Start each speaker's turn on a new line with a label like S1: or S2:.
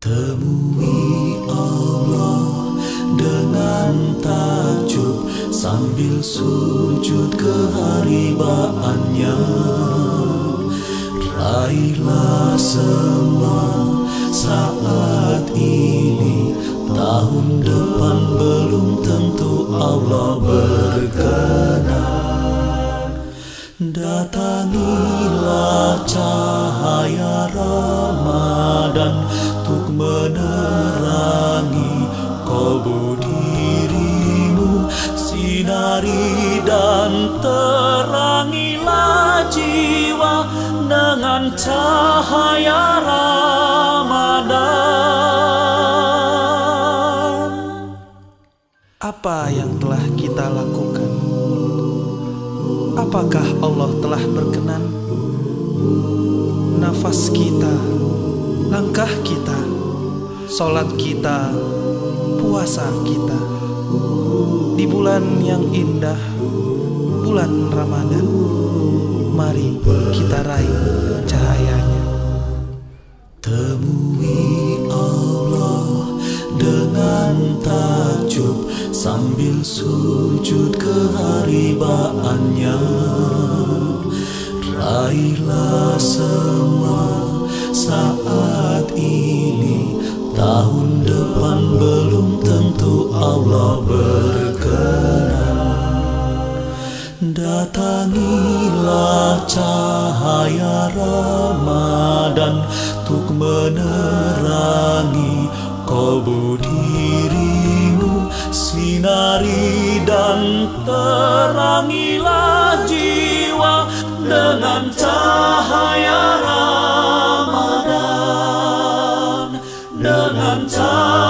S1: Temui Allah dengan takjub sambil sujud keharibaannya. Raihlah semua saat ini, tahun depan belum tentu Allah berkenan. Datangilah cahaya Ramadan untuk menerangi kalbu dirimu, sinari dan terangilah jiwa dengan cahaya Ramadan.
S2: Apa yang telah kita lakukan? Apakah Allah telah berkenan? Nafas kita, langkah kita, sholat kita, puasa kita, di bulan yang indah, bulan Ramadan, mari kita raih cahayanya.
S1: Temui Allah dengan takjub sambil sujud keharibaannya. Raihlah semua saat ini, tahun depan belum tentu Allah berkenan. Datangilah cahaya Ramadan untuk menerangi kalbu dirimu, sinari dan terangilah jiwa dengan cahaya Ramadan, dengan cahaya